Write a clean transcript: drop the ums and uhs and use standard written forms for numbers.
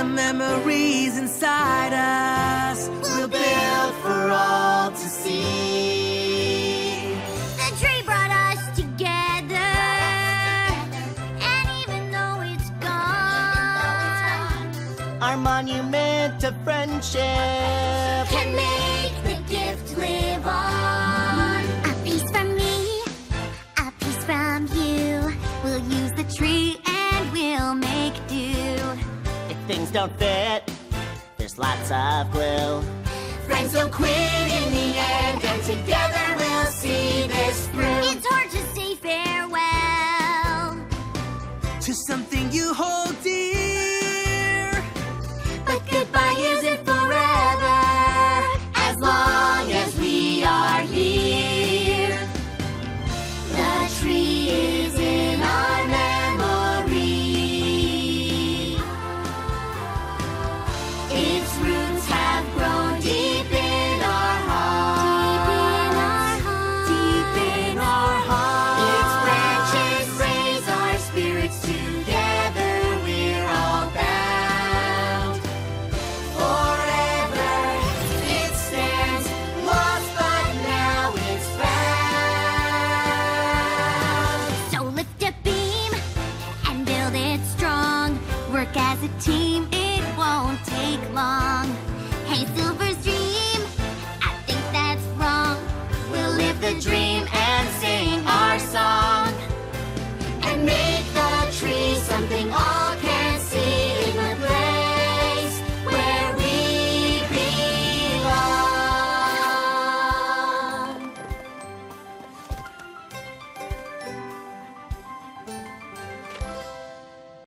The memories inside us we'll build for all to see. The tree brought us together, and even though it's gone, our monument of friendship can make the gift live on. A piece from me, a piece from you. We'll use the tree and we'll make do. If things don't fit, there's lots of glue. Friends don't quit in the end, and together we'll see this through. It's hard to say farewell To something you hold dear, but goodbye isn't forever, as long as we are here. The tree is in our memory. Its roots have grown deep in our heart. Deep in our heart. Its branches raise our spirits. Together we're all bound. Forever it stands, lost but now it's found. So lift a beam and build it strong. Work as a team, it won't take long. Hey, Silver's dream, I think that's wrong. We'll live the dream.